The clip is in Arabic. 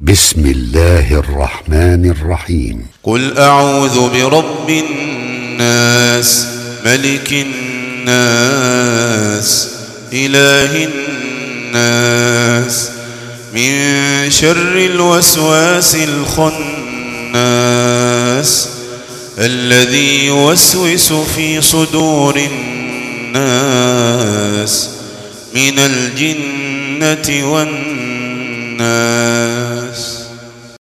بسم الله الرحمن الرحيم. قل أعوذ برب الناس، ملك الناس، إله الناس، من شر الوسواس الخناس الذي يوسوس في صدور الناس من الجنة والناس.